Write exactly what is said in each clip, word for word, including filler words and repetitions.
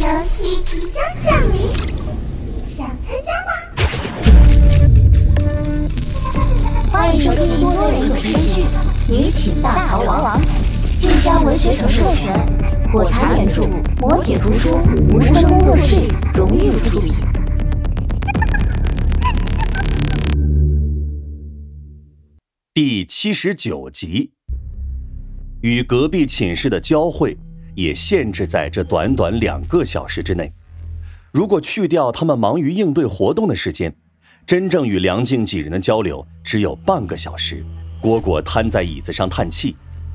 游戏即将降临，想参加吗？ 欢迎收听多人有声剧《女寝大逃亡》，晋江文学城授权，火柴原著，磨铁图书，无声工作室荣誉出品。 第七十九集，与隔壁寝室的交汇也限制在这短短两个小时之内。如果去掉他们忙于应对活动的时间，真正与梁静几人的交流只有半个小时。蝈蝈瘫在椅子上叹气，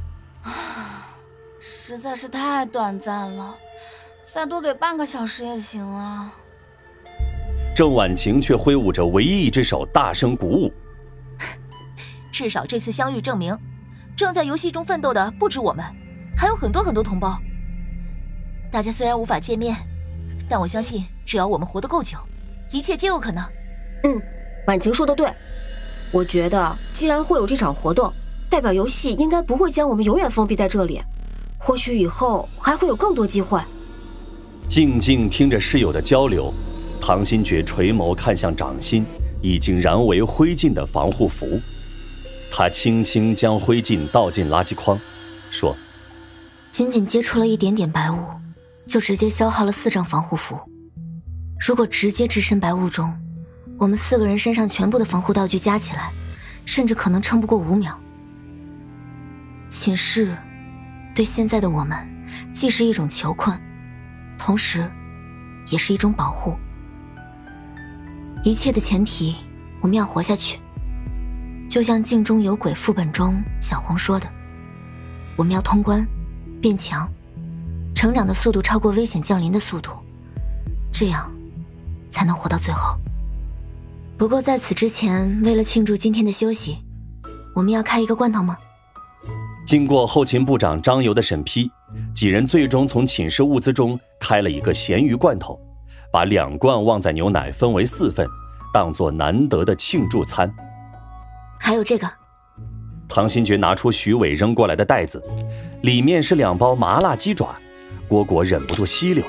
实在是太短暂了，再多给半个小时也行啊。 郑婉晴却挥舞着唯一一只手，大声鼓舞。 至少这次相遇证明，正在游戏中奋斗的不止我们，还有很多很多同胞。大家虽然无法见面，但我相信只要我们活得够久，一切皆有可能。 嗯，婉晴说的对，我觉得既然会有这场活动，代表游戏应该不会将我们永远封闭在这里，或许以后还会有更多机会。 静静听着室友的交流，唐新觉垂眸看向掌心已经燃为灰烬的防护服，他轻轻将灰烬倒进垃圾筐，说： 仅仅接触了一点点白雾，就直接消耗了四张防护服。如果直接置身白雾中，我们四个人身上全部的防护道具加起来，甚至可能撑不过五秒。寝室对现在的我们既是一种囚困，同时也是一种保护。一切的前提，我们要活下去。就像《镜中有鬼》副本中小红说的，我们要通关变强，成长的速度超过危险降临的速度，这样才能活到最后。不过在此之前，为了庆祝今天的休息，我们要开一个罐头吗？ 经过后勤部长张游的审批，几人最终从寝室物资中开了一个咸鱼罐头，把两罐旺仔牛奶分为四份，当作难得的庆祝餐。 还有这个。 唐新觉拿出徐伟扔过来的袋子，里面是两包麻辣鸡爪。蝈蝈忍不住吸溜，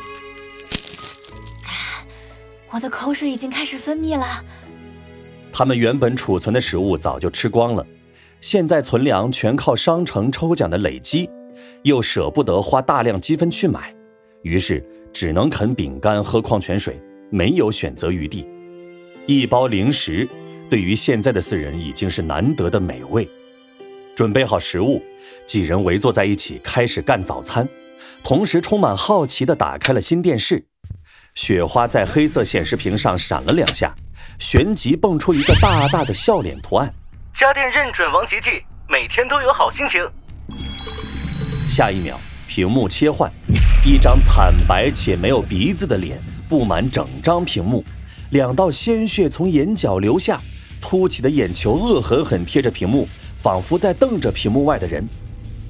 我的口水已经开始分泌了。 他们原本储存的食物早就吃光了，现在存粮全靠商城抽奖的累积，又舍不得花大量积分去买，于是只能啃饼干喝矿泉水，没有选择余地。一包零食对于现在的四人已经是难得的美味。准备好食物，几人围坐在一起开始干早餐，同时充满好奇地打开了新电视。雪花在黑色显示屏上闪了两下，旋即蹦出一个大大的笑脸图案。 家电认准王吉吉，每天都有好心情。 下一秒，屏幕切换，一张惨白且没有鼻子的脸布满整张屏幕，两道鲜血从眼角流下，凸起的眼球恶狠狠贴着屏幕，仿佛在瞪着屏幕外的人。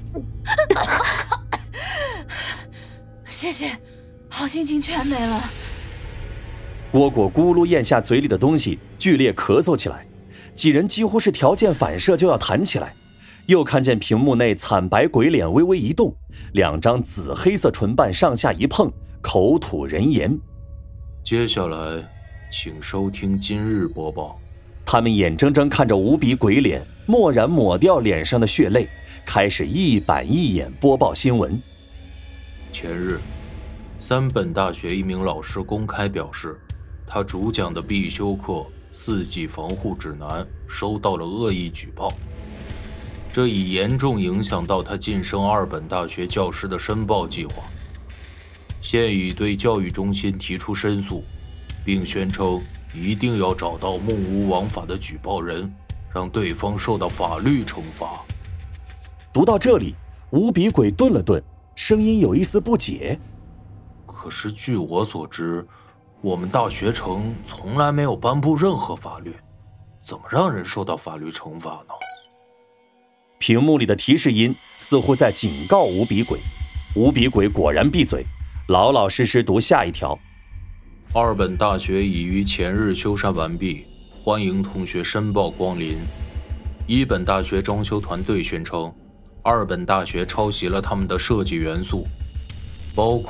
谢谢，好心情全没了。 蝈蝈咕噜咽下嘴里的东西，剧烈咳嗽起来。几人几乎是条件反射就要弹起来，又看见屏幕内惨白鬼脸微微一动，两张紫黑色唇瓣上下一碰，口吐人言。 接下来请收听今日播报。 他们眼睁睁看着无比鬼脸蓦然抹掉脸上的血泪，开始一板一眼播报新闻。 前日，三本大学一名老师公开表示，他主讲的必修课四季防护指南收到了恶意举报，这已严重影响到他晋升二本大学教师的申报计划。现已对教育中心提出申诉，并宣称一定要找到目无王法的举报人，让对方受到法律惩罚。 读到这里，无比鬼顿了顿，声音有一丝不解。 可是据我所知，我们大学城从来没有颁布任何法律，怎么让人受到法律惩罚呢？ 屏幕里的提示音似乎在警告无比鬼。无比鬼果然闭嘴，老老实实读下一条。 二本大学已于前日修缮完毕，欢迎同学申报光临。一本大学装修团队宣称，二本大学抄袭了他们的设计元素，包括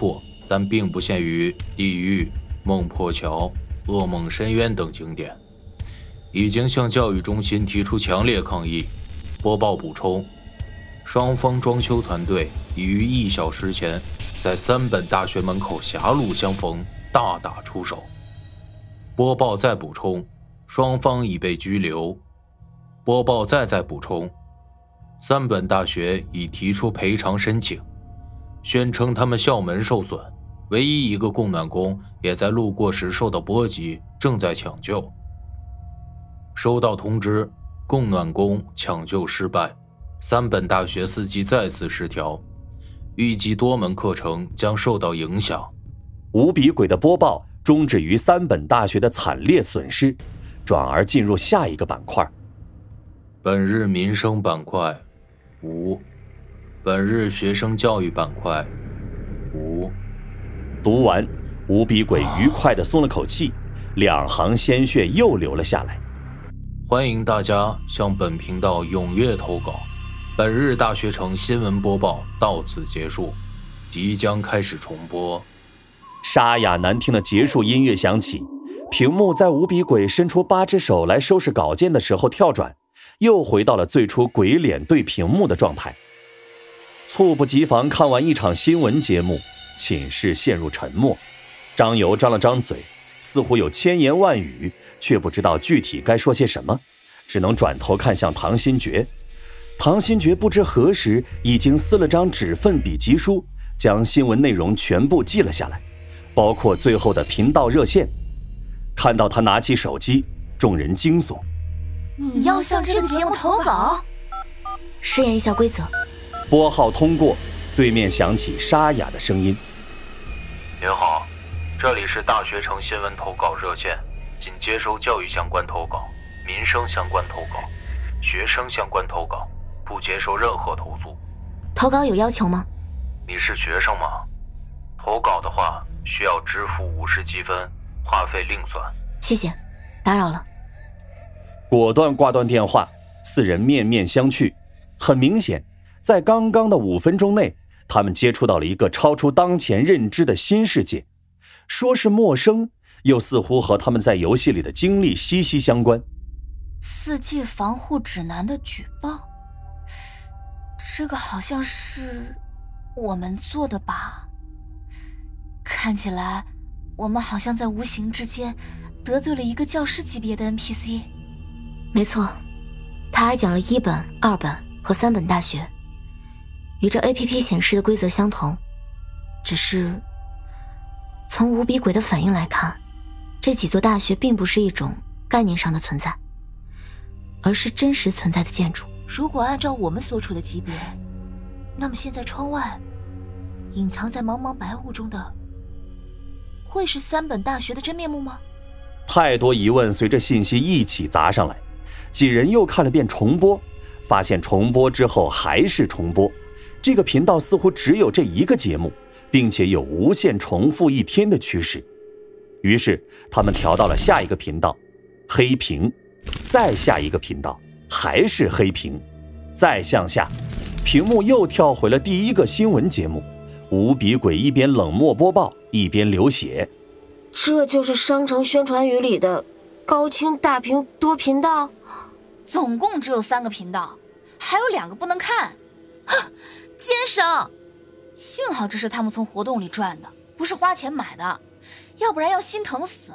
但并不限于地狱、孟婆桥、噩梦深渊等景点，已经向教育中心提出强烈抗议。播报补充，双方装修团队已于一小时前在三本大学门口狭路相逢，大打出手。播报再补充，双方已被拘留。播报再再补充，三本大学已提出赔偿申请，宣称他们校门受损，唯一一个供暖工也在路过时受到波及，正在抢救。收到通知，供暖工抢救失败，三本大学司机再次失调，预计多门课程将受到影响。 无比鬼的播报终止于三本大学的惨烈损失，转而进入下一个板块。 本日民生板块无，本日学生教育板块无。 读完，无比鬼愉快地松了口气，两行鲜血又流了下来。 欢迎大家向本频道踊跃投稿。本日大学城新闻播报到此结束，即将开始重播。 沙哑难听的结束音乐响起，屏幕在无比鬼伸出八只手来收拾稿件的时候跳转，又回到了最初鬼脸对屏幕的状态。猝不及防看完一场新闻节目，寝室陷入沉默。张游张了张嘴，似乎有千言万语，却不知道具体该说些什么，只能转头看向唐新觉。唐新觉不知何时已经撕了张纸份笔记书，将新闻内容全部记了下来，包括最后的频道热线。看到他拿起手机，众人惊悚。 你要向这个节目投稿？ 试验一下规则。 拨号通过，对面响起沙哑的声音。 您好，这里是大学城新闻投稿热线，仅接收教育相关投稿、民生相关投稿、学生相关投稿，不接受任何投诉。 投稿有要求吗？ 你是学生吗？投稿的话需要支付五十积分，话费另算。 谢谢，打扰了。 果断挂断电话，四人面面相觑。很明显，在刚刚的五分钟内，他们接触到了一个超出当前认知的新世界，说是陌生，又似乎和他们在游戏里的经历息息相关。 四季防护指南的举报，这个好像是我们做的吧？看起来我们好像在无形之间得罪了一个教师级别的 N P C。 没错，他还讲了一本、二本和三本大学，与这 A P P 显示的规则相同，只是从无比鬼的反应来看，这几座大学并不是一种概念上的存在，而是真实存在的建筑。 如果按照我们所处的级别，那么现在窗外隐藏在茫茫白雾中的，会是三本大学的真面目吗？ 太多疑问随着信息一起砸上来，几人又看了遍重播，发现重播之后还是重播，这个频道似乎只有这一个节目，并且有无限重复一天的趋势。于是他们调到了下一个频道，黑屏，再下一个频道还是黑屏，再向下，屏幕又跳回了第一个新闻节目。无比鬼一边冷漠播报，一边流血。 这就是商城宣传语里的高清大屏多频道？ 总共只有三个频道，还有两个不能看。 哼，奸商！ 幸好这是他们从活动里赚的，不是花钱买的，要不然要心疼死。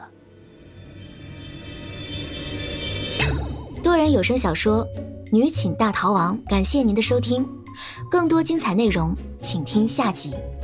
多人有声小说《女寝大逃亡》，感谢您的收听，更多精彩内容请听下集。